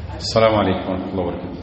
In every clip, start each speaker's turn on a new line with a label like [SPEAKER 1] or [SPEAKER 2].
[SPEAKER 1] السلام عليكم ورحمة الله وبركاته.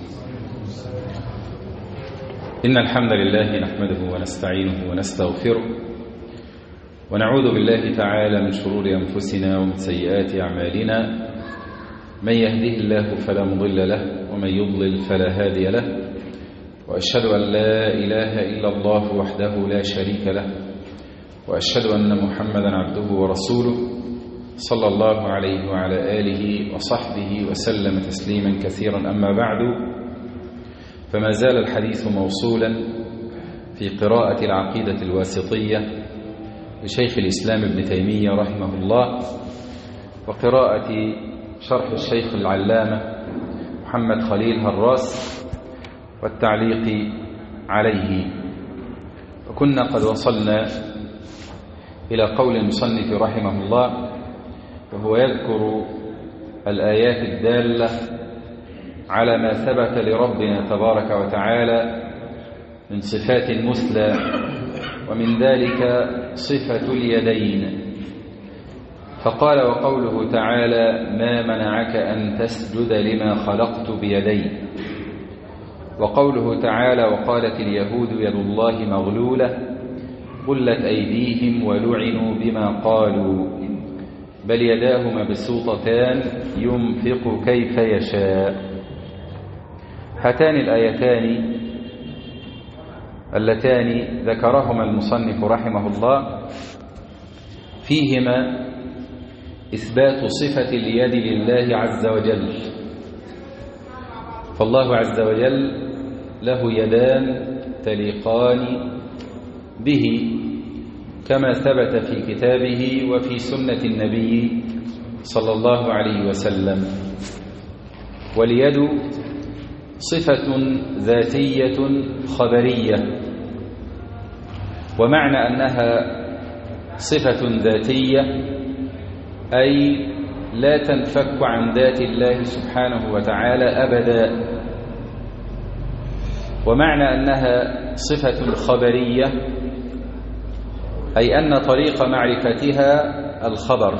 [SPEAKER 1] إن الحمد لله نحمده ونستعينه ونستغفره ونعوذ بالله تعالى من شرور أنفسنا ومن سيئات أعمالنا. من يهده الله فلا مضل له ومن يضلل فلا هادي له، وأشهد أن لا إله إلا الله وحده لا شريك له، وأشهد أن محمدا عبده ورسوله صلى الله عليه وعلى آله وصحبه وسلم تسليما كثيرا. أما بعد، فما زال الحديث موصولا في قراءة العقيدة الواسطية لشيخ الإسلام ابن تيمية رحمه الله، وقراءة شرح الشيخ العلامة محمد خليل هراس والتعليق عليه. وكنا قد وصلنا إلى قول المصنف رحمه الله، وهو يذكر الآيات الدالة على ما ثبت لربنا تبارك وتعالى من صفات مثلى، ومن ذلك صفة اليدين. فقال: وقوله تعالى: ما منعك أن تسجد لما خلقت بيدي. وقوله تعالى: وقالت اليهود يد الله مغلولة غلت أيديهم ولعنوا بما قالوا بل يداه مبسوطتان ينفق كيف يشاء. هاتان الآيتان اللتان ذكرهما المصنف رحمه الله فيهما إثبات صفة اليد لله عز وجل. فالله عز وجل له يدان تليقان به كما ثبت في كتابه وفي سنة النبي صلى الله عليه وسلم. واليد صفة ذاتية خبرية، ومعنى أنها صفة ذاتية أي لا تنفك عن ذات الله سبحانه وتعالى أبدا. ومعنى أنها صفة خبرية أي أن طريق معرفتها الخبر،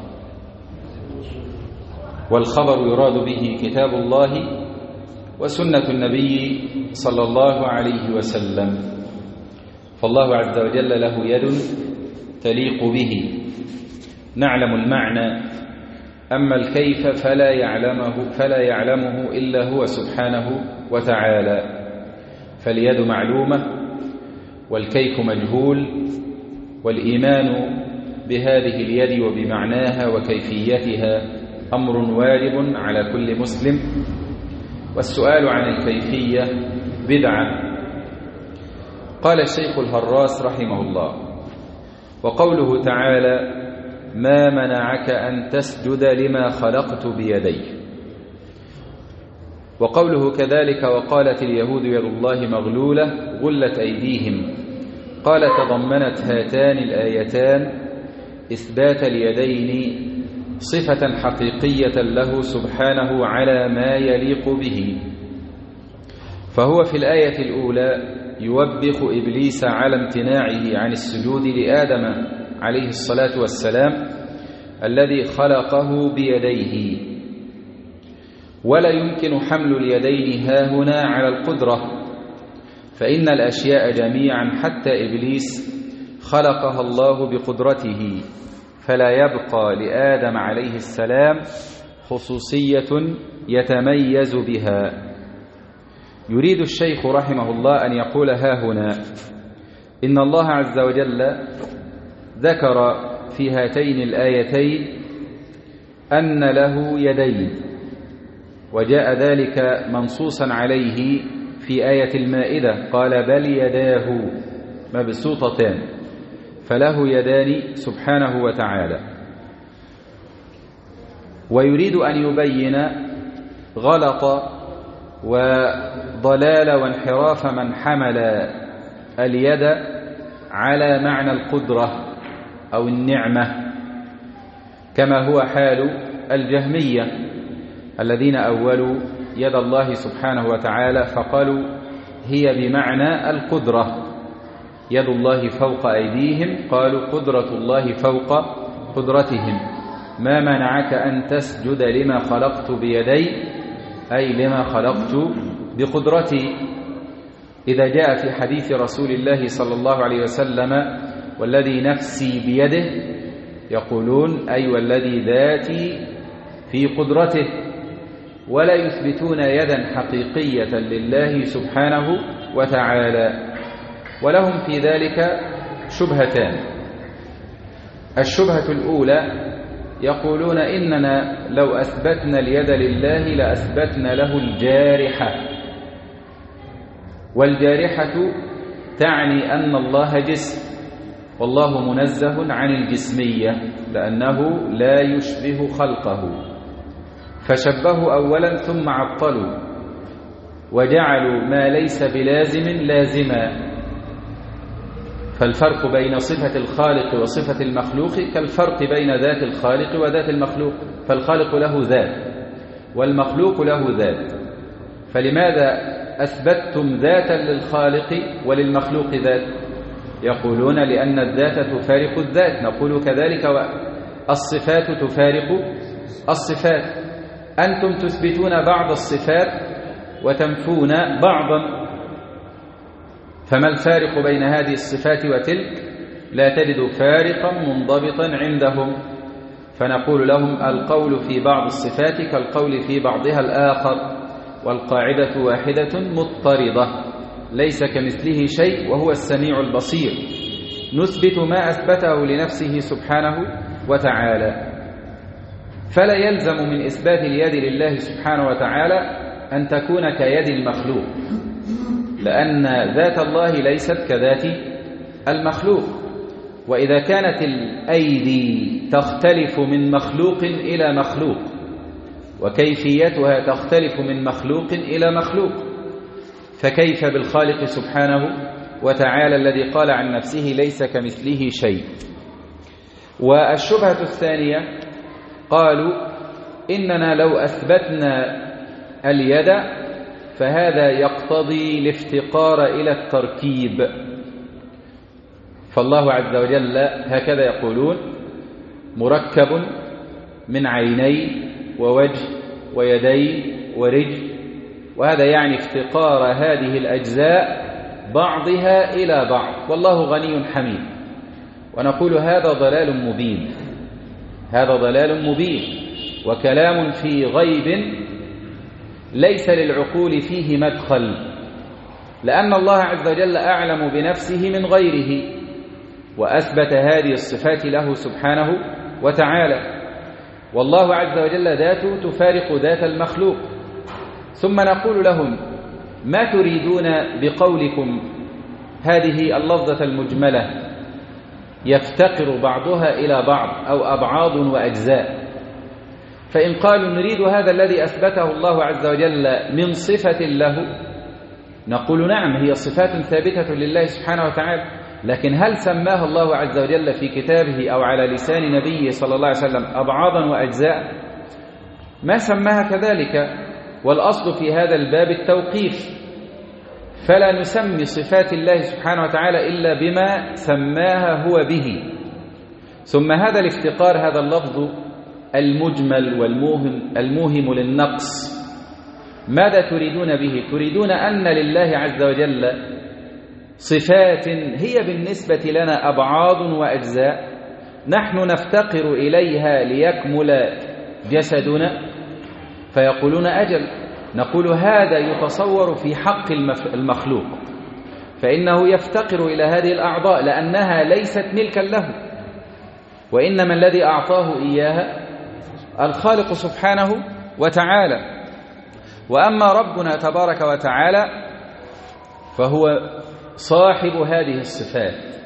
[SPEAKER 1] والخبر يراد به كتاب الله وسنة النبي صلى الله عليه وسلم. فالله عز وجل له يد تليق به، نعلم المعنى، أما الكيف فلا يعلمه إلا هو سبحانه وتعالى. فاليد معلومة والكيف مجهول، والإيمان بهذه اليد وبمعناها وكيفيتها أمر واجب على كل مسلم، والسؤال عن الكيفية بدعة. قال الشيخ الهراس رحمه الله: وقوله تعالى: ما منعك أن تسجد لما خلقت بيدي. وقوله كذلك: وقالت اليهود يد الله مغلولة غلت أيديهم. قال: تضمنت هاتان الآيتان إثبات اليدين صفة حقيقية له سبحانه على ما يليق به. فهو في الآية الأولى يوبخ إبليس على امتناعه عن السجود لآدم عليه الصلاة والسلام الذي خلقه بيديه. ولا يمكن حمل اليدين هاهنا على القدرة، فإن الأشياء جميعا حتى إبليس خلقها الله بقدرته، فلا يبقى لآدم عليه السلام خصوصية يتميز بها. يريد الشيخ رحمه الله أن يقول هاهنا إن الله عز وجل ذكر في هاتين الآيتين أن له يدين، وجاء ذلك منصوصا عليه في آية المائدة، قال: بل يداه مبسوطتان، فله يدان سبحانه وتعالى. ويريد أن يبين غلط وضلال وانحراف من حمل اليد على معنى القدرة أو النعمة، كما هو حال الجهمية الذين أولوا يد الله سبحانه وتعالى فقالوا هي بمعنى القدرة، يد الله فوق أيديهم، قالوا قدرة الله فوق قدرتهم. ما منعك أن تسجد لما خلقت بيدي أي لما خلقت بقدرتي. إذا جاء في حديث رسول الله صلى الله عليه وسلم والذي نفسي بيده، يقولون أي والذي ذاتي في قدرته، ولا يثبتون يدا حقيقية لله سبحانه وتعالى. ولهم في ذلك شبهتان. الشبهة الأولى يقولون إننا لو أثبتنا اليد لله لأثبتنا له الجارحة، والجارحة تعني أن الله جسم، والله منزه عن الجسمية لأنه لا يشبه خلقه، فشبهوا أولا ثم عطلوا وجعلوا ما ليس بلازم لازما. فالفرق بين صفة الخالق وصفة المخلوق كالفرق بين ذات الخالق وذات المخلوق، فالخالق له ذات والمخلوق له ذات، فلماذا أثبتتم ذاتا للخالق وللمخلوق ذات؟ يقولون لأن الذات تفارق الذات، نقول كذلك والصفات تفارق الصفات. أنتم تثبتون بعض الصفات وتنفون بعضا، فما الفارق بين هذه الصفات وتلك؟ لا تجد فارقا منضبطا عندهم، فنقول لهم القول في بعض الصفات كالقول في بعضها الآخر، والقاعدة واحدة مضطردة، ليس كمثله شيء وهو السميع البصير. نثبت ما أثبته لنفسه سبحانه وتعالى، فلا يلزم من إثبات اليد لله سبحانه وتعالى أن تكون كيد المخلوق، لأن ذات الله ليست كذات المخلوق. وإذا كانت الأيدي تختلف من مخلوق إلى مخلوق وكيفيتها تختلف من مخلوق إلى مخلوق، فكيف بالخالق سبحانه وتعالى الذي قال عن نفسه ليس كمثله شيء؟ والشبهة الثانية قالوا إننا لو أثبتنا اليد فهذا يقتضي الافتقار إلى التركيب، فالله عز وجل هكذا يقولون مركب من عينين ووجه ويدين ورجل، وهذا يعني افتقار هذه الأجزاء بعضها إلى بعض، والله غني حميد. ونقول هذا ضلال مبين، هذا ضلال مبين وكلام في غيب ليس للعقول فيه مدخل، لأن الله عز وجل أعلم بنفسه من غيره، وأثبت هذه الصفات له سبحانه وتعالى، والله عز وجل ذاته تفارق ذات المخلوق. ثم نقول لهم ما تريدون بقولكم هذه اللفظة المجملة يفتقر بعضها إلى بعض أو أبعاض وأجزاء؟ فإن قالوا نريد هذا الذي أثبته الله عز وجل من صفة له، نقول نعم هي صفات ثابتة لله سبحانه وتعالى، لكن هل سماها الله عز وجل في كتابه أو على لسان نبيه صلى الله عليه وسلم أبعاضا وأجزاء؟ ما سماها كذلك، والأصل في هذا الباب التوقيف، فلا نسمي صفات الله سبحانه وتعالى إلا بما سماها هو به. ثم هذا الافتقار، هذا اللفظ المجمل والموهم للنقص، ماذا تريدون به؟ تريدون أن لله عز وجل صفات هي بالنسبة لنا أبعاض وأجزاء نحن نفتقر إليها ليكمل جسدنا، فيقولون أجل. نقول هذا يتصور في حق المخلوق، فإنه يفتقر إلى هذه الأعضاء لأنها ليست ملكا له، وإنما الذي أعطاه إياها الخالق سبحانه وتعالى. وأما ربنا تبارك وتعالى فهو صاحب هذه الصفات،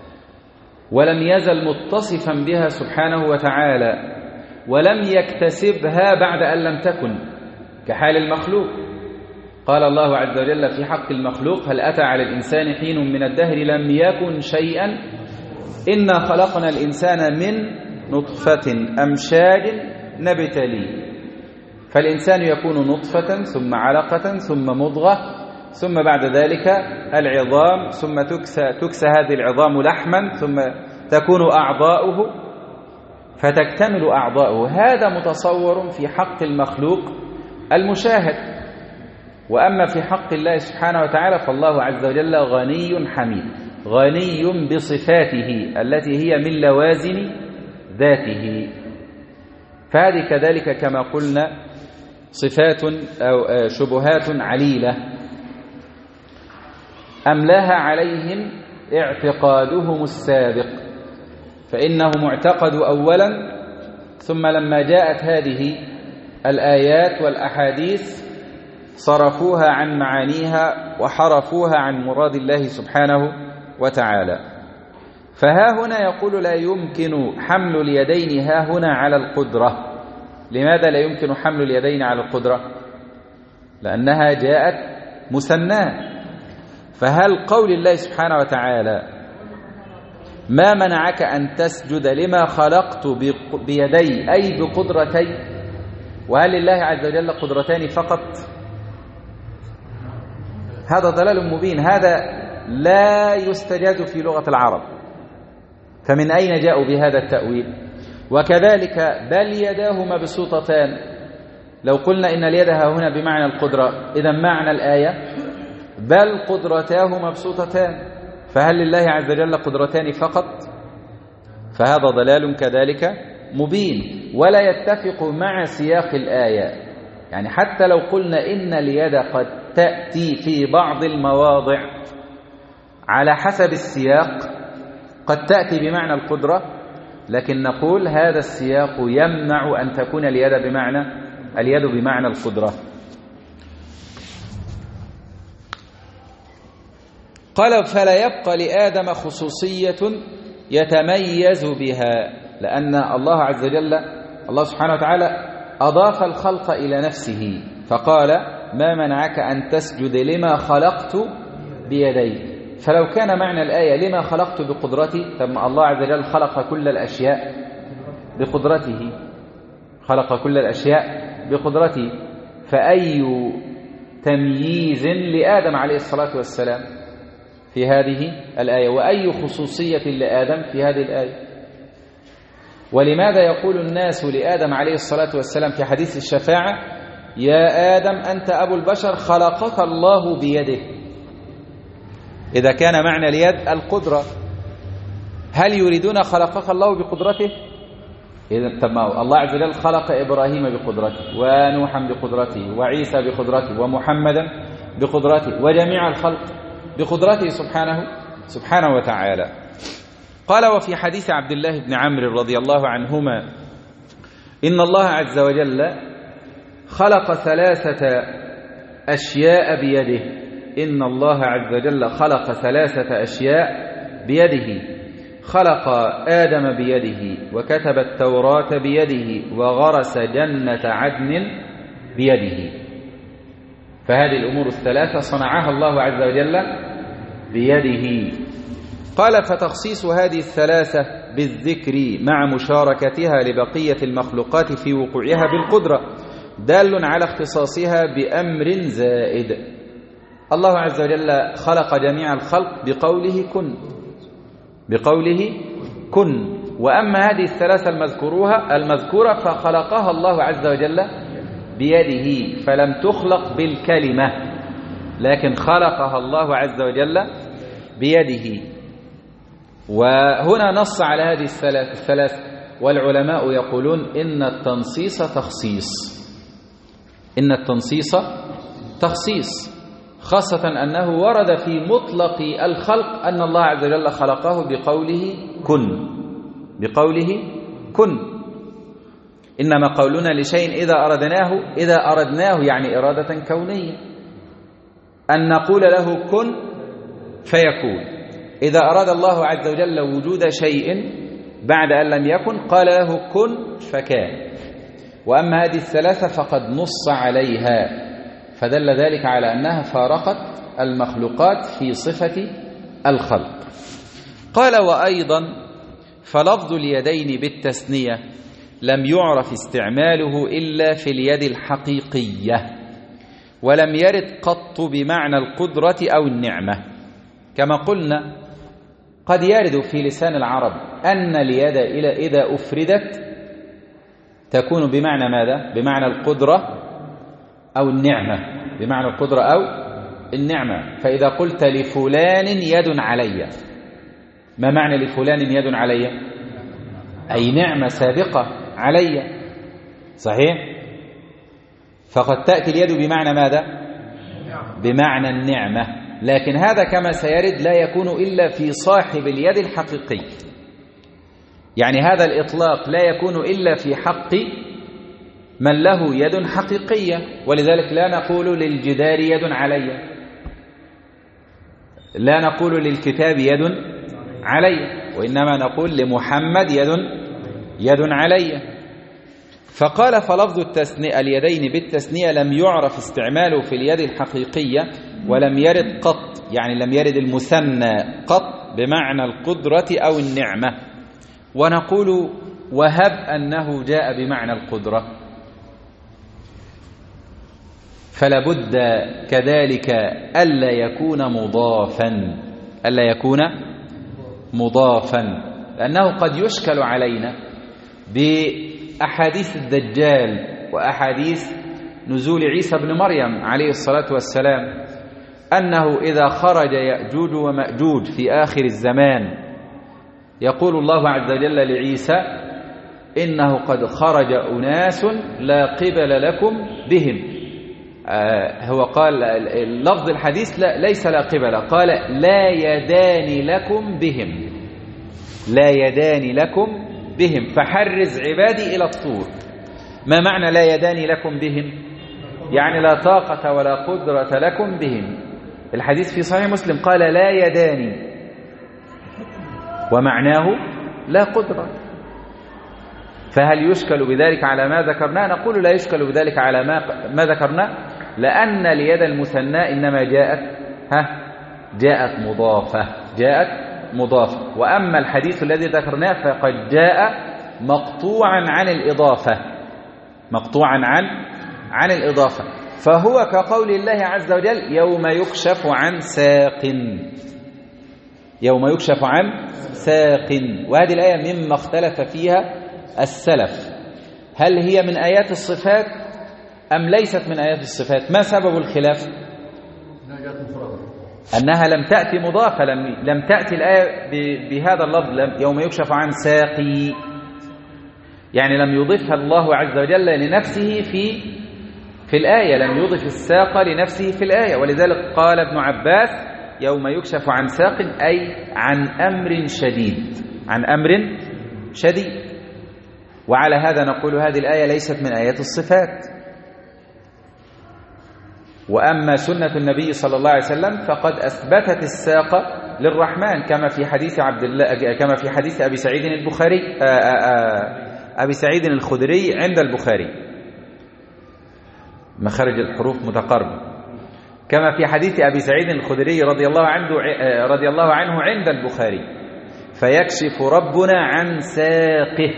[SPEAKER 1] ولم يزل متصفا بها سبحانه وتعالى، ولم يكتسبها بعد أن لم تكن كحال المخلوق. قال الله عز وجل في حق المخلوق هل أتى على الإنسان حين من الدهر لم يكن شيئا إنا خلقنا الإنسان من نطفة أمشاج نبتليه، فالإنسان يكون نطفة ثم علقة ثم مضغة ثم بعد ذلك العظام، ثم تكسى هذه العظام لحما، ثم تكون أعضاؤه فتكتمل أعضاؤه. هذا متصور في حق المخلوق المشاهد. وأما في حق الله سبحانه وتعالى فالله عز وجل غني حميد، غني بصفاته التي هي من لوازم ذاته. فهذه كذلك كما قلنا صفات أو شبهات عليلة أملاها عليهم اعتقادهم السابق، فإنهم اعتقدوا أولا، ثم لما جاءت هذه الآيات والأحاديث صرفوها عن معانيها وحرفوها عن مراد الله سبحانه وتعالى. فها هنا يقول لا يمكن حمل اليدين ها هنا على القدرة. لماذا لا يمكن حمل اليدين على القدرة؟ لأنها جاءت مثناه. فهل قول الله سبحانه وتعالى ما منعك أن تسجد لما خلقت بيدي أي بقدرتي، وهل لله عز وجل قدرتان فقط؟ هذا ضلال مبين، هذا لا يستجاد في لغة العرب، فمن أين جاءوا بهذا التأويل؟ وكذلك بل يداه مبسوطتان، لو قلنا إن اليد هنا بمعنى القدرة، إذا معنى الآية بل قدرتاه مبسوطتان، فهل لله عز وجل قدرتان فقط؟ فهذا ضلال كذلك مبين ولا يتفق مع سياق الآية. يعني حتى لو قلنا إن اليد قد تأتي في بعض المواضع على حسب السياق، قد تأتي بمعنى القدرة، لكن نقول هذا السياق يمنع أن تكون اليد بمعنى القدرة. قال فلا يبقى لآدم خصوصية يتميز بها، لأن الله عز وجل الله سبحانه وتعالى أضاف الخلق إلى نفسه فقال ما منعك أن تسجد لما خلقت بيدي. فلو كان معنى الآية لما خلقت بقدرتي، طب الله عز وجل خلق كل الأشياء بقدرته، خلق كل الأشياء بقدرته، فأي تمييز لآدم عليه الصلاة والسلام في هذه الآية، وأي خصوصية لآدم في هذه الآية؟ ولماذا يقول الناس لآدم عليه الصلاة والسلام في حديث الشفاعة يا آدم أنت أبو البشر خلقك الله بيده؟ إذا كان معنى اليد القدرة، هل يريدون خلقك الله بقدرته؟ إذا تمام، الله عز وجل خلق إبراهيم بقدرته، ونوحا بقدرته، وعيسى بقدرته، ومحمدا بقدرته، وجميع الخلق بقدرته سبحانه وتعالى. قال وفي حديث عبد الله بن عمرو رضي الله عنهما إن الله عز وجل خلق 3 أشياء بيده، إن الله عز وجل خلق 3 أشياء بيده، خلق آدم بيده، وكتب التوراة بيده، وغرس جنة عدن بيده. فهذه الأمور 3 صنعها الله عز وجل بيده. قال فتخصيص هذه 3 بالذكر مع مشاركتها لبقية المخلوقات في وقوعها بالقدرة دال على اختصاصها بأمر زائد. الله عز وجل خلق جميع الخلق بقوله كن، وأما هذه 3 المذكورة فخلقها الله عز وجل بيده، فلم تخلق بالكلمة لكن خلقها الله عز وجل بيده. وهنا نص على هذه الثلاث، والعلماء يقولون إن التنصيص تخصيص، خاصة أنه ورد في مطلق الخلق أن الله عز وجل خلقه بقوله كن. إنما قولنا لشيء إذا أردناه يعني إرادة كونية، أن نقول له كن فيكون. إذا أراد الله عز وجل وجود شيء بعد أن لم يكن قال له كن فكان. وأما هذه 3 فقد نص عليها، فدل ذلك على أنها فارقت المخلوقات في صفة الخلق. قال وأيضا فلفظ اليدين بالتثنية لم يعرف استعماله إلا في اليد الحقيقية، ولم يرد قط بمعنى القدرة أو النعمة. كما قلنا قد يرد في لسان العرب أن اليد إذا أفردت تكون بمعنى ماذا؟ بمعنى القدرة أو النعمة، بمعنى القدرة أو النعمة. فإذا قلت لفلان يد علي، ما معنى لفلان يد علي؟ أي نعمة سابقة علي، صحيح؟ فقد تأتي اليد بمعنى ماذا؟ بمعنى النعمة. لكن هذا كما سيرد لا يكون إلا في صاحب اليد الحقيقي، يعني هذا الإطلاق لا يكون إلا في حق من له يد حقيقية. ولذلك لا نقول للجدار يد علي، لا نقول للكتاب يد علي، وإنما نقول لمحمد يد علي. فقال فلفظ التثنية اليدين بالتثنية لم يعرف استعماله في اليد الحقيقية، ولم يرد قط، يعني لم يرد المثنى قط بمعنى القدرة أو النعمة. ونقول وهب أنه جاء بمعنى القدرة، فلابد كذلك ألا يكون مضافا، ألا يكون مضافا، لأنه قد يشكل علينا بأحاديث الدجال وأحاديث نزول عيسى بن مريم عليه الصلاة والسلام، أنه إذا خرج يأجوج ومأجوج في آخر الزمان يقول الله عز وجل لعيسى إنه قد خرج أناس لا قبل لكم بهم. هو قال لفظ الحديث ليس لا قبل، قال لا يدان لكم بهم، لا يدان لكم بهم، فحرز عبادي إلى الطور. ما معنى لا يدان لكم بهم؟ يعني لا طاقة ولا قدرة لكم بهم. الحديث في صحيح مسلم قال لا يدان، ومعناه لا قدرة. فهل يشكل بذلك على ما ذكرناه؟ نقول لا يشكل بذلك على ما ذكرناه، لأن اليد المثنى إنما جاءت مضافة. وأما الحديث الذي ذكرناه فقد جاء مقطوعا عن الإضافة، مقطوعا عن الإضافة. فهو كقول الله عز وجل يوم يكشف عن ساق، يوم يكشف عن ساق. وهذه الآية مما اختلف فيها السلف، هل هي من آيات الصفات أم ليست من آيات الصفات؟ ما سبب الخلاف؟ أنها لم تأتي مضافة، لم تأتي الآية بهذا اللفظ يوم يكشف عن ساقي، يعني لم يضيفها الله عز وجل لنفسه في الآية، لم يضف الساق لنفسه في الآية. ولذلك قال ابن عباس يوم يكشف عن ساق أي عن أمر شديد، عن أمر شديد. وعلى هذا نقول هذه الآية ليست من آيات الصفات. وأما سنة النبي صلى الله عليه وسلم فقد أثبتت الساق للرحمن، كما في حديث أبي سعيد أبي سعيد الخدري عند البخاري، مخرج الحروف متقاربة، كما في حديث أبي سعيد الخدري رضي الله عنه عند البخاري، فيكشف ربنا عن ساقه.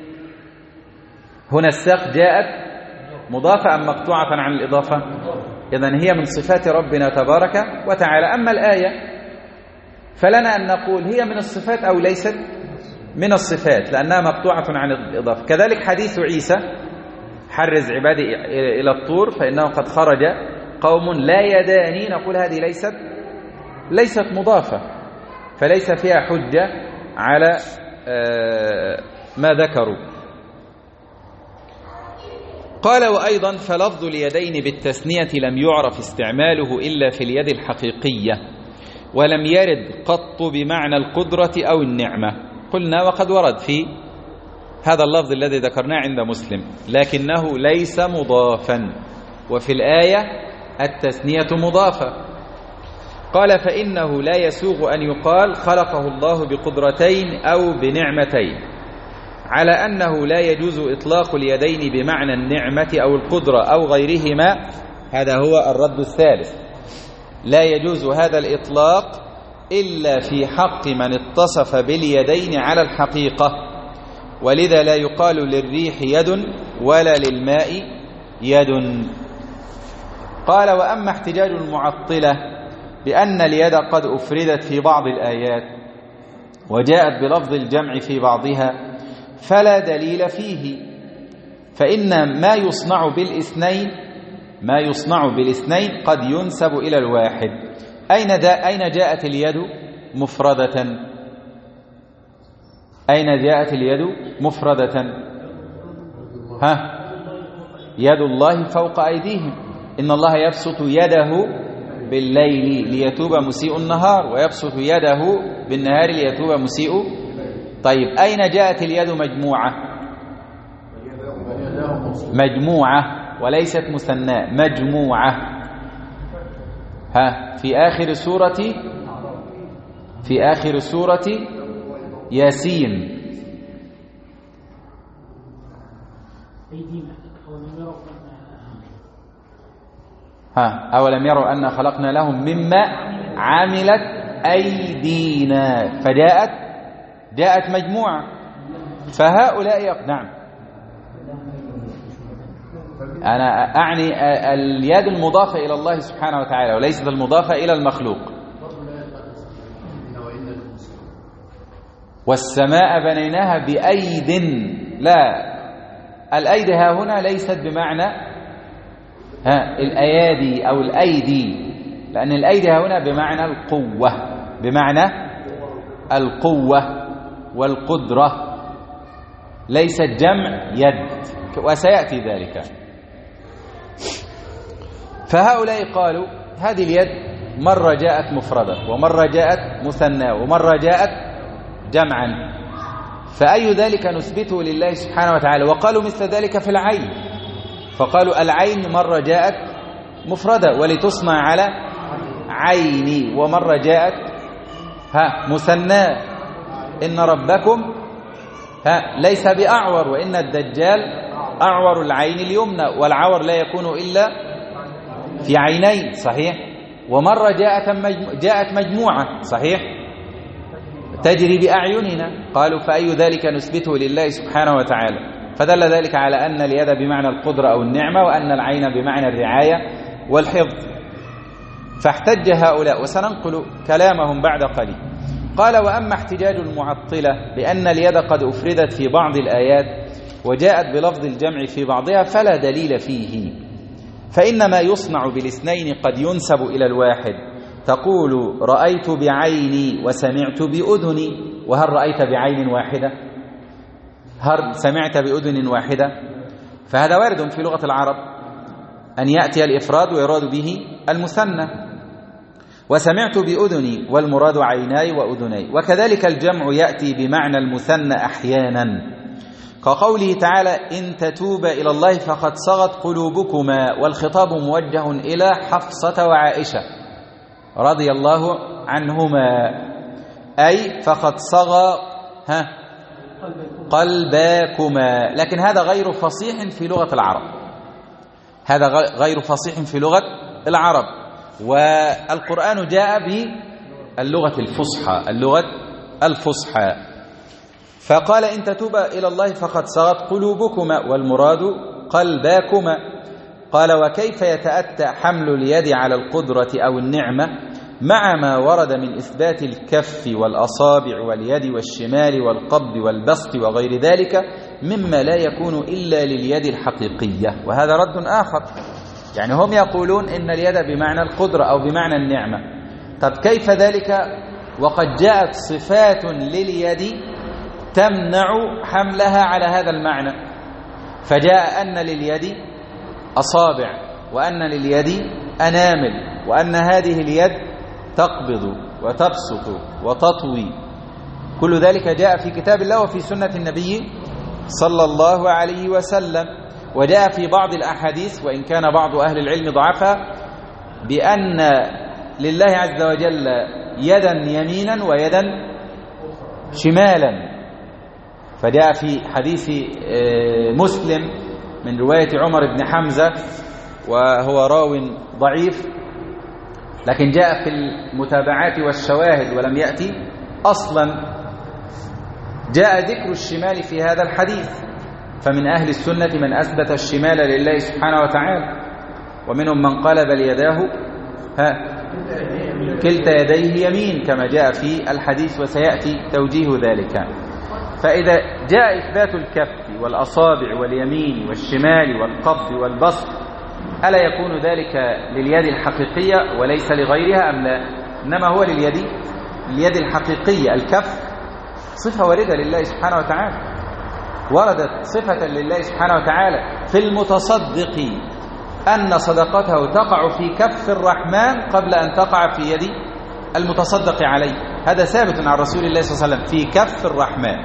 [SPEAKER 1] هنا الساق جاءت مضافة أم مقطوعة عن الإضافة؟ إذن هي من صفات ربنا تبارك وتعالى. أما الآية فلنا أن نقول هي من الصفات أو ليست من الصفات، لأنها مقطوعة عن الإضافة. كذلك حديث عيسى حرز عبادي إلى الطور فإنه قد خرج قوم لا يداني، نقول هذه ليست مضافة، فليس فيها حجة على ما ذكروا. قال وأيضا فلفظ اليدين بالتثنية لم يعرف استعماله إلا في اليد الحقيقية، ولم يرد قط بمعنى القدرة أو النعمة. قلنا وقد ورد في هذا اللفظ الذي ذكرناه عند مسلم، لكنه ليس مضافا، وفي الآية التثنية مضافة. قال فإنه لا يسوغ أن يقال خلقه الله بقدرتين أو بنعمتين، على أنه لا يجوز إطلاق اليدين بمعنى النعمة أو القدرة أو غيرهما. هذا هو الرد الثالث، لا يجوز هذا الإطلاق إلا في حق من اتصف باليدين على الحقيقة، ولذا لا يقال للريح يد ولا للماء يد. قال وأما احتجاج المعطلة بأن اليد قد أفردت في بعض الآيات وجاءت بلفظ الجمع في بعضها فلا دليل فيه، فإن ما يصنع بالاثنين ما يصنع بالاثنين قد ينسب إلى الواحد. أين جاءت اليد مفردة؟ أين جاءت اليد مفردة؟ يد الله فوق أيديهم. إن الله يبسط يده بالليل ليتوب مسيء النهار، ويبسط يده بالنهار ليتوب مسيء. طيب أين جاءت اليد مجموعة؟ مجموعة وليست مثنى، مجموعة. في آخر سورة ياسين. أولم يروا أن خلقنا لهم مما عملت أيدينا، جاءت مجموعة. فهؤلاء نعم، أنا أعني اليد المضافة إلى الله سبحانه وتعالى وليست المضافة إلى المخلوق. والسماء بنيناها بأيد، لا، الأيدي ها هنا ليست بمعنى الأيادي أو الأيدي، لأن الأيدي ها هنا بمعنى القوة، بمعنى القوة والقدرة، ليست جمع يد، وسيأتي ذلك. فهؤلاء قالوا هذه اليد مرة جاءت مفردة، ومرة جاءت مثنى، ومرة جاءت جمعا، فأي ذلك نثبته لله سبحانه وتعالى. وقالوا مثل ذلك في العين، فقالوا العين مرة جاءت مفردة ولتصنع على عيني، ومرة جاءت مثنى. إن ربكم ليس بأعور، وإن الدجال أعور العين اليمنى، والعور لا يكون إلا في عينين، صحيح. ومرة جاءت مجموعة، صحيح، تجري بأعيننا. قالوا فأي ذلك نثبته لله سبحانه وتعالى. فدل ذلك على أن اليد بمعنى القدرة أو النعمة، وأن العين بمعنى الرعاية والحفظ. فاحتج هؤلاء، وسننقل كلامهم بعد قليل. قال وأما احتجاج المعطلة بأن اليد قد أفردت في بعض الآيات وجاءت بلفظ الجمع في بعضها فلا دليل فيه، فإن ما يصنع بالاثنين قد ينسب إلى الواحد. تقول رأيت بعيني وسمعت بأذني، وهل رأيت بعين واحدة؟ هل سمعت بأذن واحدة؟ فهذا وارد في لغة العرب أن يأتي الإفراد ويراد به المثنى. وسمعت بأذني والمراد عيناي وأذني. وكذلك الجمع يأتي بمعنى المثنى أحيانا، كقوله تعالى إن تتوبا إلى الله فقد صغت قلوبكما، والخطاب موجه إلى حفصة وعائشة رضي الله عنهما، أي فقد صغى قلباكما. لكن هذا غير فصيح في لغة العرب، هذا غير فصيح في لغة العرب. والقرآن جاء باللغة الفصحى، اللغة الفصحى. فقال إن تتوبا إلى الله فقد صغت قلوبكما والمراد قلباكما. قال وكيف يتأتى حمل اليد على القدرة أو النعمة مع ما ورد من إثبات الكف والأصابع واليد والشمال والقبض والبسط وغير ذلك مما لا يكون إلا لليد الحقيقية. وهذا رد آخر، يعني هم يقولون إن اليد بمعنى القدرة أو بمعنى النعمة. طب كيف ذلك وقد جاءت صفات لليد تمنع حملها على هذا المعنى؟ فجاء أن لليد أصابع، وأن لليد أنامل، وأن هذه اليد تقبض وتبسط وتطوي. كل ذلك جاء في كتاب الله وفي سنة النبي صلى الله عليه وسلم. وجاء في بعض الأحاديث، وإن كان بعض أهل العلم ضعفها، بأن لله عز وجل يدا يمينا ويدا شمالا. فجاء في حديث مسلم من رواية عمر بن حمزة، وهو راو ضعيف، لكن جاء في المتابعات والشواهد ولم يأتي أصلا. جاء ذكر الشمال في هذا الحديث، فمن أهل السنة من أثبت الشمال لله سبحانه وتعالى، ومنهم من قال بل يداه كلتا يديه يمين كما جاء في الحديث، وسيأتي توجيه ذلك. فإذا جاء إثبات الكف والأصابع واليمين والشمال والقبض والبسط ألا يكون ذلك لليد الحقيقية وليس لغيرها أم لا؟ إنما هو لليد الحقيقية. الكف صفة واردة لله سبحانه وتعالى، وردت صفة لله سبحانه وتعالى في المتصدق أن صدقته تقع في كف الرحمن قبل أن تقع في يد المتصدق عليه. هذا ثابت عن رسول الله صلى الله عليه وسلم، في كف الرحمن.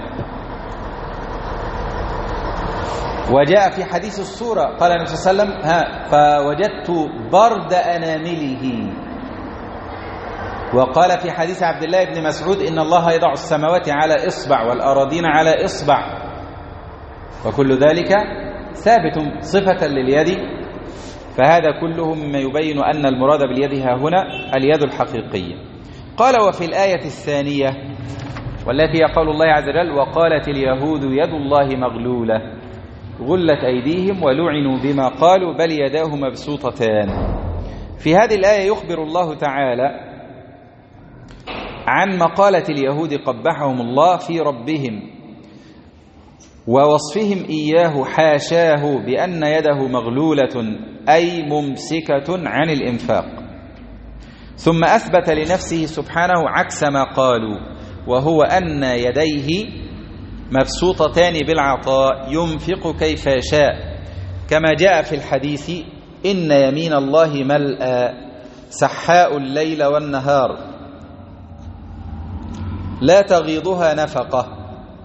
[SPEAKER 1] وجاء في حديث الصورة قال النبي صلى الله عليه وسلم فوجدت برد أنامله. وقال في حديث عبد الله بن مسعود إن الله يضع السماوات على إصبع والأراضين على إصبع، وكل ذلك ثابت صفة لليد. فهذا كله مما يبين أن المراد باليد ها هنا اليد الحقيقية. قال وفي الآية الثانية والتي هي قول الله عز وجل وقالت اليهود يد الله مغلولة غلت أيديهم ولعنوا بما قالوا بل يداه مبسوطتان. في هذه الآية يخبر الله تعالى عن مقالة اليهود قبحهم الله في ربهم ووصفهم إياه حاشاه بأن يده مغلولة أي ممسكة عن الإنفاق، ثم أثبت لنفسه سبحانه عكس ما قالوا، وهو أن يديه مبسوطتان بالعطاء ينفق كيف يشاء، كما جاء في الحديث إن يمين الله ملأى سحاء الليل والنهار لا تغيضها نفقة.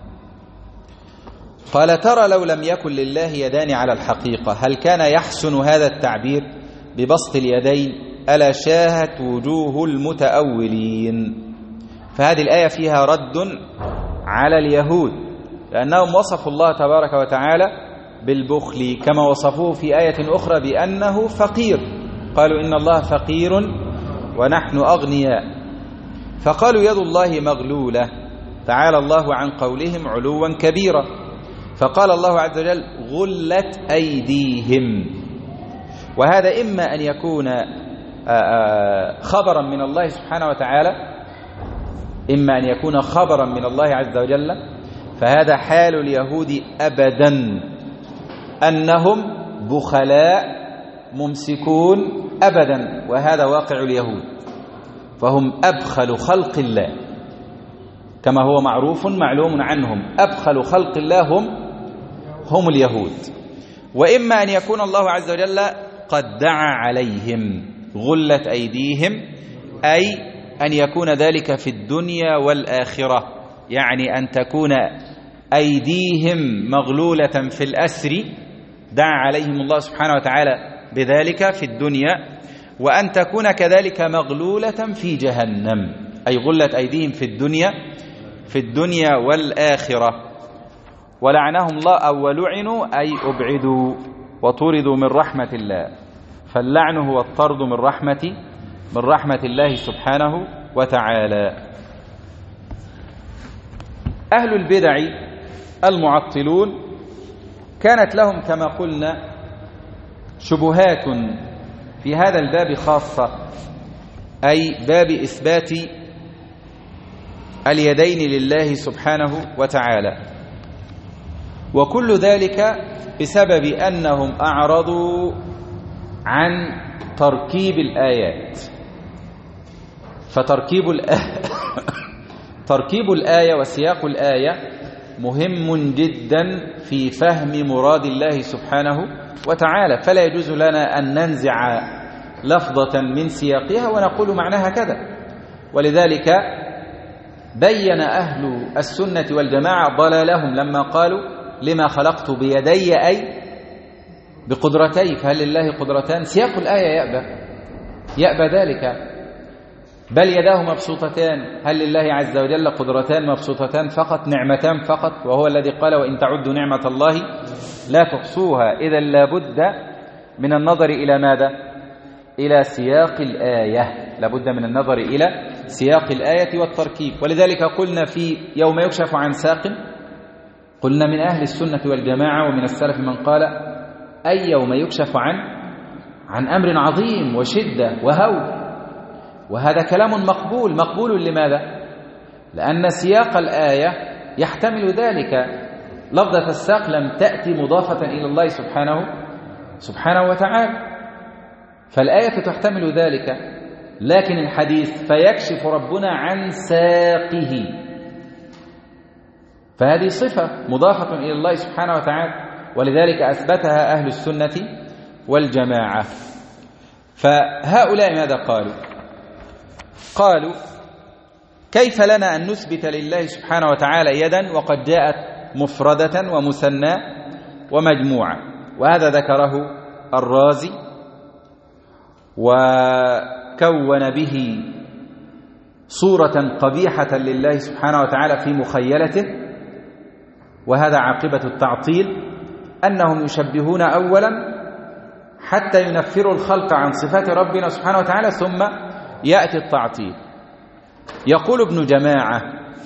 [SPEAKER 1] قال ترى لو لم يكن لله يدان على الحقيقة هل كان يحسن هذا التعبير ببسط اليدين؟ ألا شاهت وجوه المتأولين. فهذه الآية فيها رد على اليهود لأنهم وصفوا الله تبارك وتعالى بالبخل كما وصفوه في آية أخرى بأنه فقير، قالوا إن الله فقير ونحن أغنياء، فقالوا يد الله مغلولة، تعالى الله عن قولهم علوا كبيرا. فقال الله عز وجل غلت أيديهم، وهذا إما أن يكون خبرا من الله سبحانه وتعالى، إما أن يكون خبرا من الله عز وجل، فهذا حال اليهود أبدا أنهم بخلاء ممسكون أبدا، وهذا واقع اليهود، فهم أبخل خلق الله كما هو معروف معلوم عنهم، أبخل خلق الله هم اليهود. وإما أن يكون الله عز وجل قد دعا عليهم غلت أيديهم، أي أن يكون ذلك في الدنيا والآخرة، يعني أن تكون أيديهم مغلولة في الأسر، دعا عليهم الله سبحانه وتعالى بذلك في الدنيا، وأن تكون كذلك مغلولة في جهنم، أي غلت أيديهم في الدنيا والآخرة. ولعنهم الله أو لعنوا أي أبعدوا وطردوا من رحمة الله، فاللعن هو الطرد من رحمة الله سبحانه وتعالى. أهل البدع المعطلون كانت لهم كما قلنا شبهات في هذا الباب خاصة، أي باب إثبات اليدين لله سبحانه وتعالى، وكل ذلك بسبب أنهم أعرضوا عن تركيب الآيات. تركيب الآية وسياق الآية مهم جدا في فهم مراد الله سبحانه وتعالى، فلا يجوز لنا أن ننزع لفظة من سياقها ونقول معناها كذا. ولذلك بين أهل السنة والجماعة ضلالهم لما قالوا لما خلقت بيدي أي بقدرتي، فهل لله قدرتان؟ سياق الآية يأبى ذلك، بل يداه مبسوطتان، هل لله عز وجل قدرتان مبسوطتان فقط، نعمتان فقط؟ وهو الذي قال وإن تعدوا نعمة الله لا تحصوها. إذا لابد من النظر إلى ماذا؟ إلى سياق الآية، لابد من النظر إلى سياق الآية والتركيب. ولذلك قلنا في يوم يكشف عن ساق، قلنا من أهل السنة والجماعة ومن السلف من قال أي يوم يكشف عن أمر عظيم وشدة وهول، وهذا كلام مقبول لماذا؟ لأن سياق الآية يحتمل ذلك. لفظة الساق لم تأتي مضافة إلى الله سبحانه وتعالى، فالآية تحتمل ذلك، لكن الحديث فيكشف ربنا عن ساقه، فهذه صفة مضافة إلى الله سبحانه وتعالى، ولذلك أثبتها أهل السنة والجماعة. فهؤلاء ماذا قالوا؟ قالوا كيف لنا أن نثبت لله سبحانه وتعالى يدا وقد جاءت مفردة ومثنى ومجموعة؟ وهذا ذكره الرازي وكون به صورة قبيحة لله سبحانه وتعالى في مخيلته، وهذا عاقبة التعطيل، أنهم يشبهون أولا حتى ينفروا الخلق عن صفات ربنا سبحانه وتعالى، ثم يأتي التعطيل. يقول ابن جماعة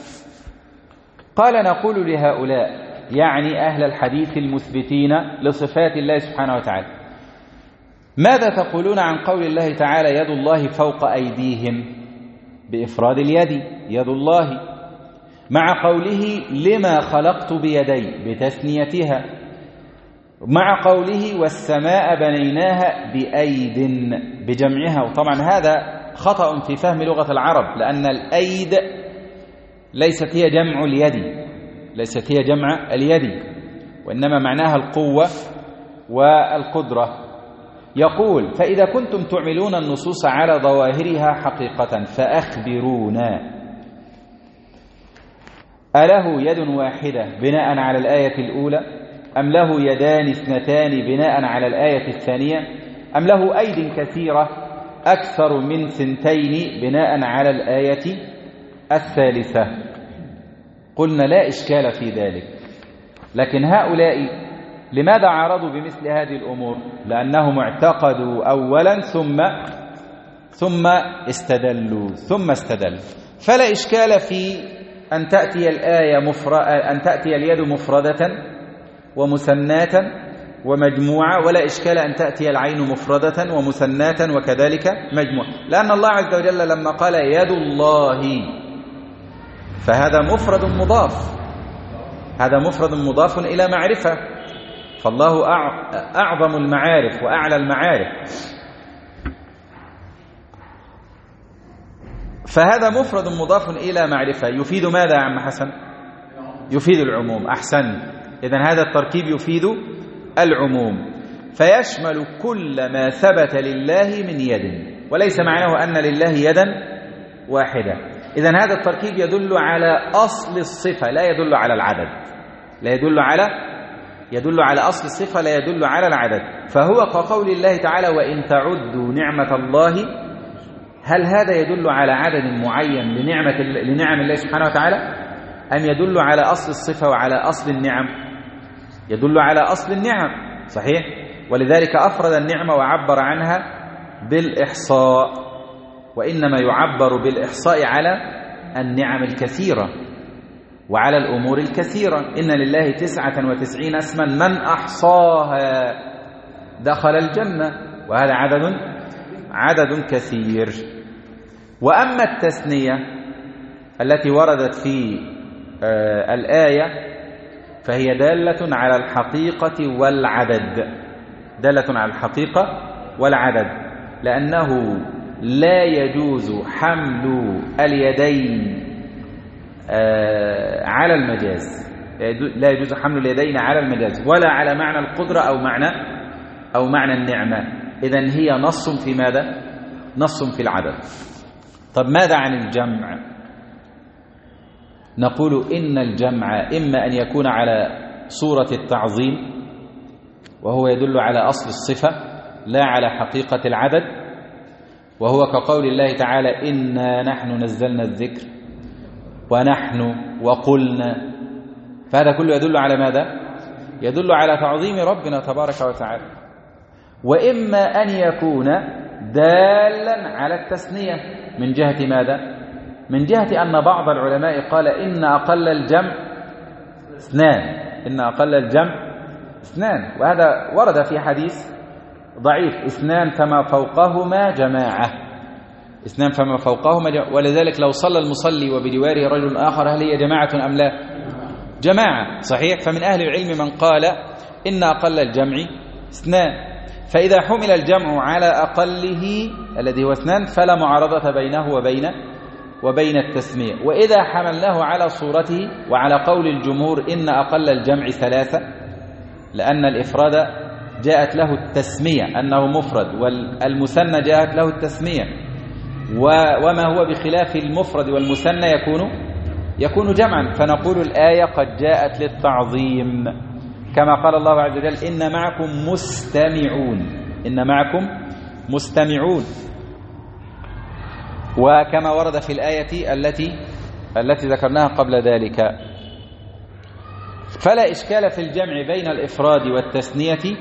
[SPEAKER 1] قال نقول لهؤلاء، يعني أهل الحديث المثبتين لصفات الله سبحانه وتعالى، ماذا تقولون عن قول الله تعالى يد الله فوق أيديهم بإفراد اليد يد الله، مع قوله لما خلقت بيدي بتثنيتها، مع قوله والسماء بنيناها بأيد بجمعها؟ وطبعا هذا خطأ في فهم لغة العرب، لأن الأيد ليست هي جمع اليد، ليست هي جمع اليد، وإنما معناها القوة والقدرة. يقول فإذا كنتم تعملون النصوص على ظواهرها حقيقة فأخبرونا، أله يد واحدة بناء على الآية الأولى، أم له يدان اثنتان بناء على الآية الثانية، أم له أيد كثيرة أكثر من ثنتين بناء على الآية الثالثة؟ قلنا لا إشكال في ذلك، لكن هؤلاء لماذا عارضوا بمثل هذه الأمور؟ لأنهم اعتقدوا أولا ثم استدلوا فلا إشكال في أن تأتي أن تأتي اليد مفردة ومثناة ومجموعة، ولا إشكال أن تأتي العين مفردة ومثناة وكذلك مجموعة، لأن الله عز وجل لما قال يد الله فهذا مفرد مضاف، هذا مفرد مضاف إلى معرفة، فالله أعظم المعارف وأعلى المعارف، فهذا مفرد مضاف إلى معرفة يفيد ماذا يا عم حسن؟ يفيد العموم. أحسن، إذن هذا التركيب يفيد العموم، فيشمل كل ما ثبت لله من يد، وليس معناه أن لله يدا واحدة. إذن هذا التركيب يدل على أصل الصفة لا يدل على العدد، يدل على أصل الصفة لا يدل على العدد. فهو كقول الله تعالى وإن تعدوا نعمة الله، هل هذا يدل على عدد معين لنعم الله سبحانه وتعالى، أم يدل على أصل الصفة وعلى أصل النعم؟ يدل على أصل النعم، صحيح، ولذلك أفرد النعمة وعبر عنها بالإحصاء، وإنما يعبر بالإحصاء على النعم الكثيرة وعلى الأمور الكثيرة. إن لله 99 اسما من أحصاها دخل الجنة، وهذا عدد كثير. وأما التثنية التي وردت في الآية فهي دالة على الحقيقة والعدد، دالة على الحقيقة والعدد، لأنه لا يجوز حمل اليدين على المجاز، لا يجوز حمل اليدين على المجاز ولا على معنى القدرة أو معنى النعمة. إذن هي نص في ماذا؟ نص في العدد. طب ماذا عن الجمع؟ نقول إن الجمع إما أن يكون على صورة التعظيم، وهو يدل على أصل الصفة لا على حقيقة العدد، وهو كقول الله تعالى إنا نحن نزلنا الذكر ونحن وقلنا، فهذا كله يدل على ماذا؟ يدل على تعظيم ربنا تبارك وتعالى. وإما أن يكون دالا على التثنية من جهة ماذا؟ من جهة أن بعض العلماء قال إن أقل الجمع اثنان، إن أقل الجمع اثنان، وهذا ورد في حديث ضعيف اثنان فما فوقهما جماعة، اثنان فما فوقهما جماعة. ولذلك لو صلى المصلي وبجواره رجل آخر هل هي جماعة أم لا؟ جماعة، صحيح. فمن أهل العلم من قال إن أقل الجمع اثنان، فإذا حمل الجمع على أقله الذي هو 2 فلا معارضة بينه وبين التسمية. وإذا حملناه على صورته وعلى قول الجمهور إن أقل الجمع 3 لأن الإفراد جاءت له التسمية أنه مفرد والمثنى جاءت له التسمية، وما هو بخلاف المفرد والمثنى يكون جمعا، فنقول الآية قد جاءت للتعظيم كما قال الله عز وجل إن معكم مستمعون، وكما ورد في الآية التي ذكرناها قبل ذلك. فلا إشكال في الجمع بين الإفراد والتثنية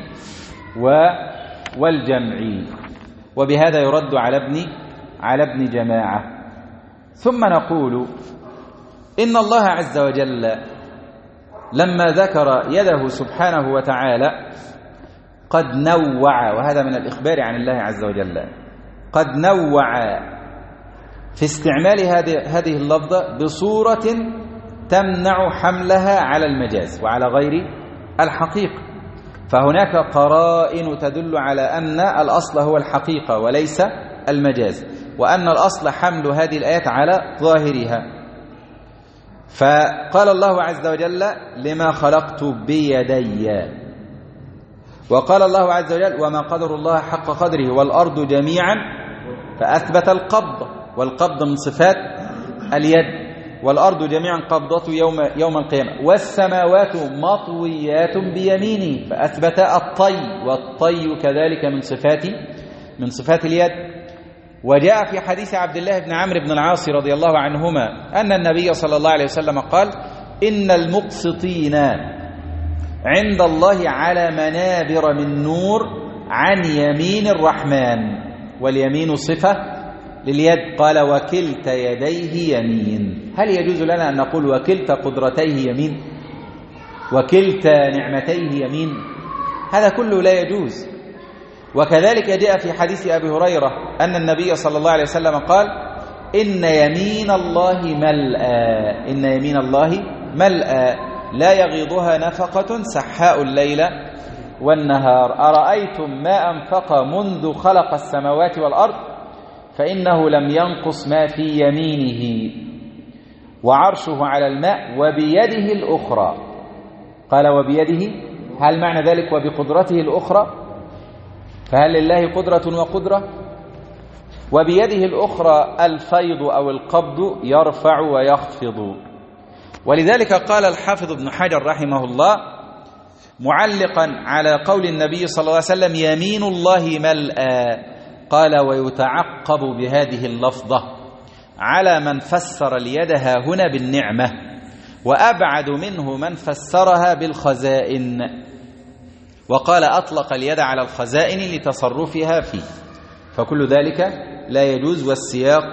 [SPEAKER 1] والجمع، وبهذا يرد على ابن جماعة. ثم نقول إن الله عز وجل لما ذكر يده سبحانه وتعالى قد نوع، وهذا من الإخبار عن الله عز وجل، قد نوع في استعمال هذه اللفظة بصورة تمنع حملها على المجاز وعلى غير الحقيقة، فهناك قرائن تدل على أن الأصل هو الحقيقة وليس المجاز، وأن الأصل حمل هذه الآيات على ظاهرها. فقال الله عز وجل لما خلقت بيدي، وقال الله عز وجل وما قدر الله حق قدره والأرض جميعا، فأثبت القبض، والقبض من صفات اليد، والأرض جميعا قبضته يوم القيامة، والسماوات مطويات بيمينه، فأثبت الطي، والطي كذلك من صفات اليد. وجاء في حديث عبد الله بن عمرو بن العاص رضي الله عنهما أن النبي صلى الله عليه وسلم قال إن المقسطين عند الله على منابر من نور عن يمين الرحمن، واليمين صفة لليد، قال وكلتا يديه يمين. هل يجوز لنا أن نقول وكلتا قدرتيه يمين، وكلتا نعمتيه يمين؟ هذا كله لا يجوز. وكذلك جاء في حديث أبي هريرة أن النبي صلى الله عليه وسلم قال إن يمين الله ملأى لا يغيضها نفقة سحاء الليل والنهار، أرأيتم ما أنفق منذ خلق السماوات والأرض فإنه لم ينقص ما في يمينه، وعرشه على الماء وبيده الأخرى. قال وبيده، هل معنى ذلك وبقدرته الأخرى؟ فهل لله قدرة وقدرة؟ وبيده الأخرى الفيض أو القبض يرفع ويخفض. ولذلك قال الحافظ ابن حجر رحمه الله معلقا على قول النبي صلى الله عليه وسلم يمين الله ملأى، قال ويتعقب بهذه اللفظة على من فسر اليد هنا بالنعمة، وأبعد منه من فسرها بالخزائن، وقال أطلق اليد على الخزائن لتصرفها فيه، فكل ذلك لا يجوز، والسياق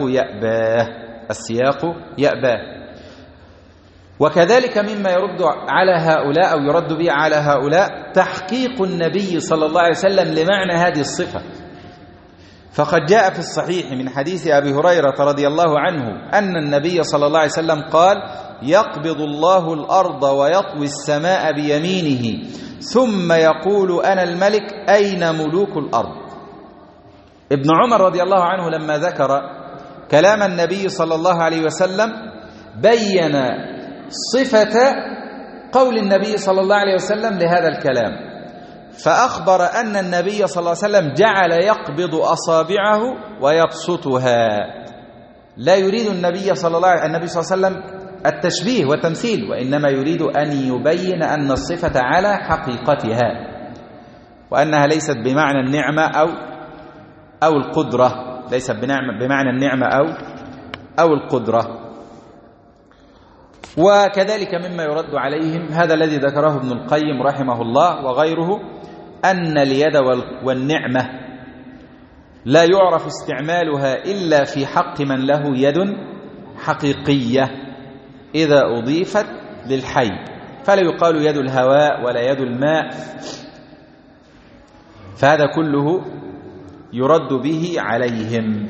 [SPEAKER 1] يأباه. وكذلك مما يرد على هؤلاء أو يرد به على هؤلاء تحقيق النبي صلى الله عليه وسلم لمعنى هذه الصفة، فقد جاء في الصحيح من حديث أبي هريرة رضي الله عنه أن النبي صلى الله عليه وسلم قال يقبض الله الأرض ويطوي السماء بيمينه ثم يقول أنا الملك أين ملوك الأرض. ابن عمر رضي الله عنه لما ذكر كلام النبي صلى الله عليه وسلم بين صفة قول النبي صلى الله عليه وسلم لهذا الكلام، فأخبر أن النبي صلى الله عليه وسلم جعل يقبض أصابعه ويبسطها. لا يريد النبي صلى الله عليه وسلم التشبيه والتمثيل، وإنما يريد أن يبين أن الصفة على حقيقتها، وأنها ليست بمعنى النعمة أو القدرة، ليست بمعنى النعمة أو القدرة. وكذلك مما يرد عليهم هذا الذي ذكره ابن القيم رحمه الله وغيره، أن اليد والنعمة لا يعرف استعمالها إلا في حق من له يد حقيقية إذا أضيفت للحي، فلا يقال يد الهواء ولا يد الماء، فهذا كله يرد به عليهم.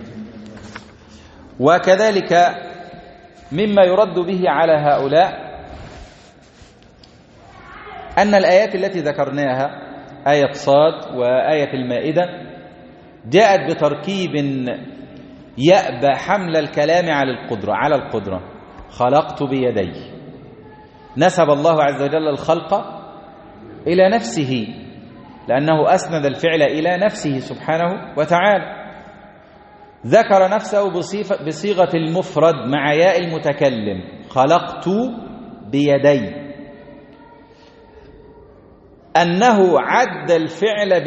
[SPEAKER 1] وكذلك مما يرد به على هؤلاء أن الآيات التي ذكرناها آية صاد وآية المائدة جاءت بتركيب يأبى حمل الكلام على القدرة. خلقت بيدي، نسب الله عز وجل الخلق إلى نفسه لأنه أسند الفعل إلى نفسه سبحانه وتعالى. ذكر نفسه بصيغة المفرد مع ياء المتكلم، خلقت بيدي، أنه عد الفعل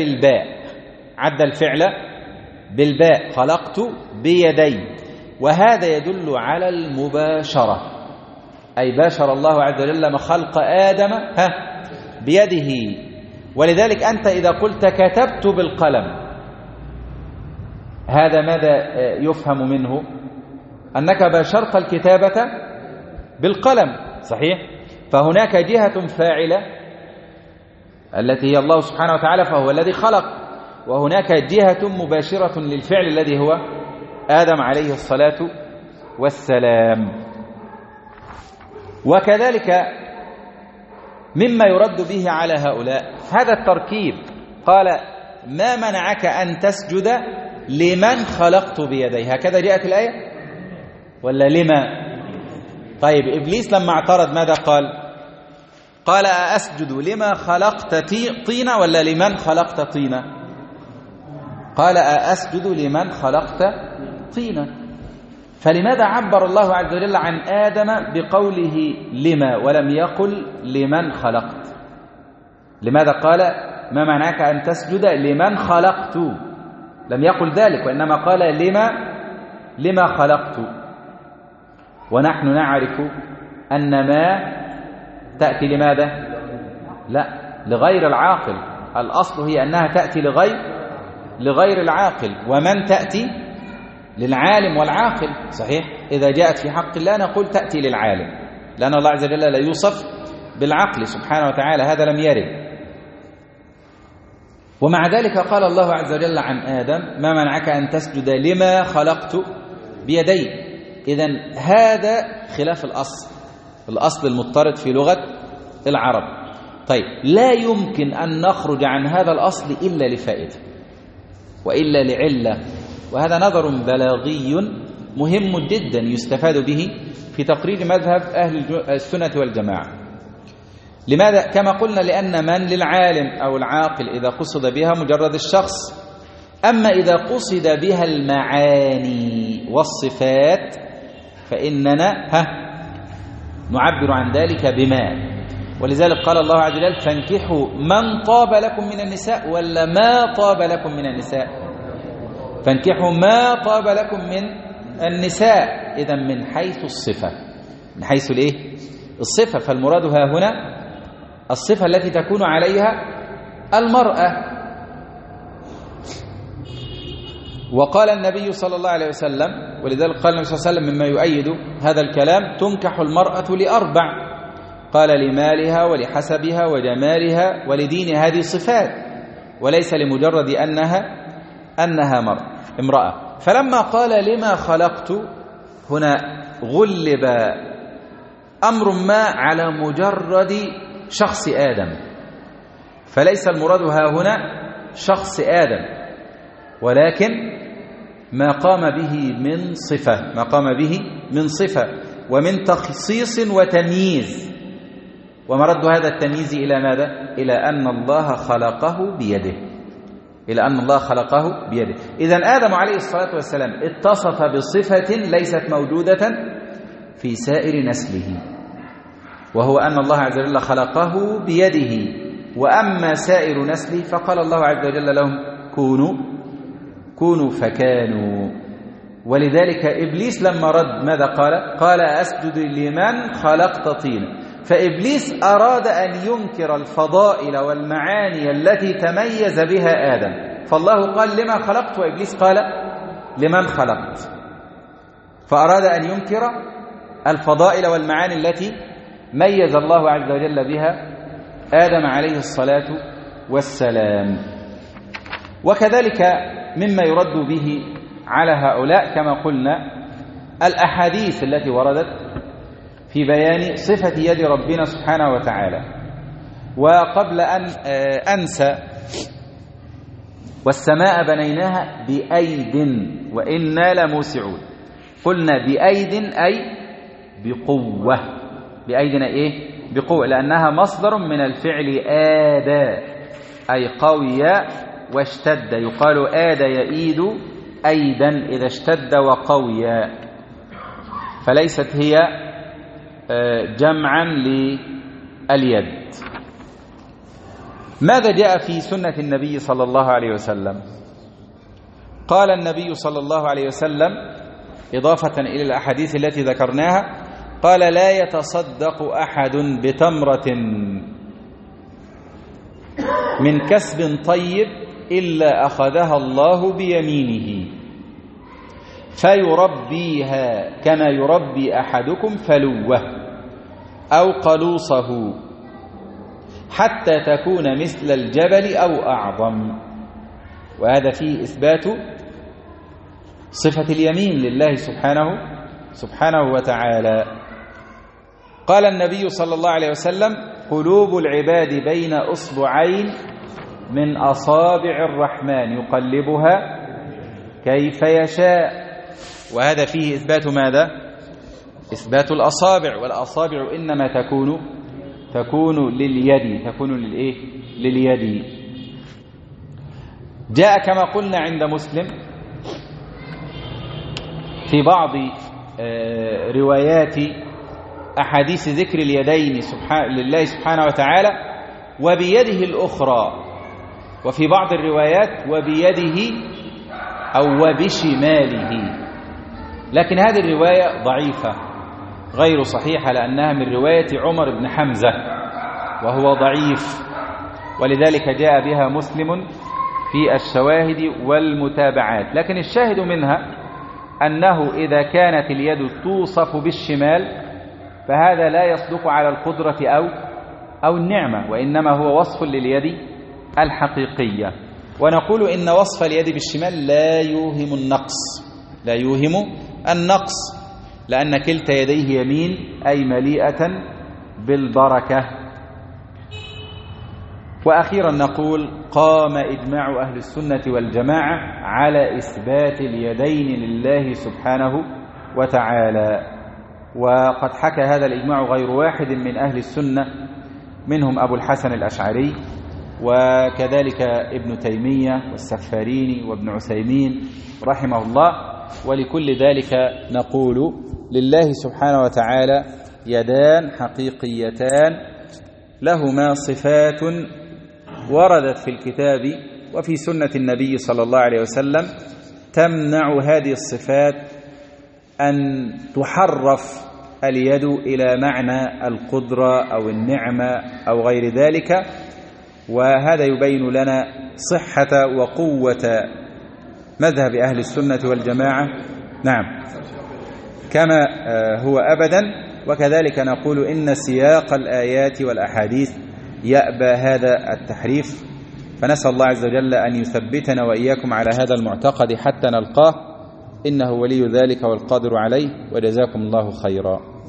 [SPEAKER 1] بالباء، خلقت بيدي، وهذا يدل على المباشرة، أي باشر الله عز وجل خلق آدم بيده. ولذلك أنت إذا قلت كتبت بالقلم، هذا ماذا يفهم منه؟ أنك باشرت الكتابة بالقلم، صحيح؟ فهناك جهة فاعلة التي هي الله سبحانه وتعالى، فهو الذي خلق، وهناك جهة مباشرة للفعل الذي هو آدم عليه الصلاة والسلام. وكذلك مما يرد به على هؤلاء هذا التركيب، قال ما منعك أن تسجد لمن خلقت بيدي، هكذا جاءت الآية ولا لما؟ طيب إبليس لما اعترض ماذا قال أسجد لما خلقت طينا ولا لمن خلقت طينا؟ قال أسجد لمن خلقت طينا. فلماذا عبر الله عز وجل عن آدم بقوله لما ولم يقل لمن خلقت؟ لماذا قال ما منعك أن تسجد لمن خلقت؟ لم يقل ذلك، وإنما قال لما خلقت. ونحن نعرف أن ما تأتي لماذا؟ لا، لغير العاقل. الأصل هي أنها تأتي لغير العاقل، ومن تأتي للعالم والعاقل، صحيح؟ إذا جاءت في حق الله نقول تأتي للعالم، لأن الله عز وجل لا يوصف بالعقل سبحانه وتعالى، هذا لم يرد. ومع ذلك قال الله عز وجل عن آدم ما منعك أن تسجد لما خلقت بيدي. إذن هذا خلاف الأصل المضطرد في لغة العرب. طيب، لا يمكن أن نخرج عن هذا الأصل إلا لفائدة وإلا لعلة، وهذا نظر بلاغي مهم جدا يستفاد به في تقرير مذهب أهل السنة والجماعة. لماذا؟ كما قلنا لأن من للعالم أو العاقل إذا قصد بها مجرد الشخص، أما إذا قصد بها المعاني والصفات فإننا نعبر عن ذلك بما. ولذلك قال الله عز وجل فانكحوا من طاب لكم من النساء، ولا ما طاب لكم من النساء؟ فانكحوا ما طاب لكم من النساء. إذن من حيث الصفة، من حيث الصفة، فالمراد ها هنا الصفة التي تكون عليها المرأة. وقال النبي صلى الله عليه وسلم، ولذلك قال النبي صلى الله عليه وسلم مما يؤيد هذا الكلام تنكح المرأة لأربع، قال لمالها ولحسبها وجمالها ولدين، هذه صفات وليس لمجرد أنها امرأة. فلما قال لما خلقت هنا غلب أمر ما على مجرد شخص آدم، فليس المراد ها هنا شخص آدم، ولكن ما قام به من صفة ومن تخصيص وتمييز. ومرد هذا التمييز إلى ماذا؟ إلى أن الله خلقه بيده. إذن آدم عليه الصلاة والسلام اتصف بصفة ليست موجودة في سائر نسله، وهو أن الله عز وجل خلقه بيده. وأما سائر نسله فقال الله عز وجل لهم كونوا فكانوا. ولذلك إبليس لما رد ماذا قال أسجد لمن خلقت طينا. فإبليس أراد أن ينكر الفضائل والمعاني التي تميز بها آدم، فالله قال لما خلقت، وإبليس قال لمن خلقت، فأراد أن ينكر الفضائل والمعاني التي ميز الله عز وجل بها آدم عليه الصلاة والسلام. وكذلك مما يرد به على هؤلاء كما قلنا الأحاديث التي وردت في بيان صفة يد ربنا سبحانه وتعالى. وقبل أن أنسى والسماء بنيناها بأيد وإنا لموسعون. قلنا بأيد أي بقوة، بأيدنا إيه؟ بقوة، لأنها مصدر من الفعل آدى أي قوي واشتد. يقال آدى يئيد أيدا إذا اشتد وقوي، فليست هي جمعا لليد. ماذا جاء في سنة النبي صلى الله عليه وسلم؟ قال النبي صلى الله عليه وسلم إضافة إلى الأحاديث التي ذكرناها، قال لا يتصدق أحد بتمرة من كسب طيب إلا أخذها الله بيمينه فيربيها كما يربي أحدكم فلوه أو قلوصه حتى تكون مثل الجبل أو أعظم. وهذا فيه إثبات صفة اليمين لله سبحانه وتعالى. قال النبي صلى الله عليه وسلم قلوب العباد بين أصبعين من أصابع الرحمن يقلبها كيف يشاء. وهذا فيه إثبات ماذا؟ إثبات الأصابع، والأصابع إنما تكون لليد، تكون للإيه؟ لليد. جاء كما قلنا عند مسلم في بعض روايات أحاديث ذكر اليدين لله سبحانه وتعالى وبيده الأخرى، وفي بعض الروايات وبيده أو وبشماله، لكن هذه الرواية ضعيفة غير صحيحة لأنها من رواية عمر بن حمزة وهو ضعيف، ولذلك جاء بها مسلم في الشواهد والمتابعات. لكن الشاهد منها أنه إذا كانت اليد توصف بالشمال فهذا لا يصدق على القدرة أو النعمة، وإنما هو وصف لليد الحقيقية. ونقول إن وصف اليد بالشمال لا يوهم النقص، لأن كلتا يديه يمين أي مليئة بالبركة. وأخيرا نقول قام إجماع أهل السنة والجماعة على إثبات اليدين لله سبحانه وتعالى، وقد حكى هذا الإجماع غير واحد من أهل السنة، منهم أبو الحسن الأشعري وكذلك ابن تيمية والسفاريني وابن عثيمين رحمه الله. ولكل ذلك نقول لله سبحانه وتعالى يدان حقيقيتان لهما صفات وردت في الكتاب وفي سنة النبي صلى الله عليه وسلم تمنع هذه الصفات أن تحرف اليد إلى معنى القدرة أو النعمة أو غير ذلك. وهذا يبين لنا صحة وقوة مذهب أهل السنة والجماعة، نعم، كما هو أبدا. وكذلك نقول إن سياق الآيات والأحاديث يأبى هذا التحريف، فنسأل الله عز وجل أن يثبتنا وإياكم على هذا المعتقد حتى نلقاه، إنه ولي ذلك والقادر عليه، وجزاكم الله خيرا.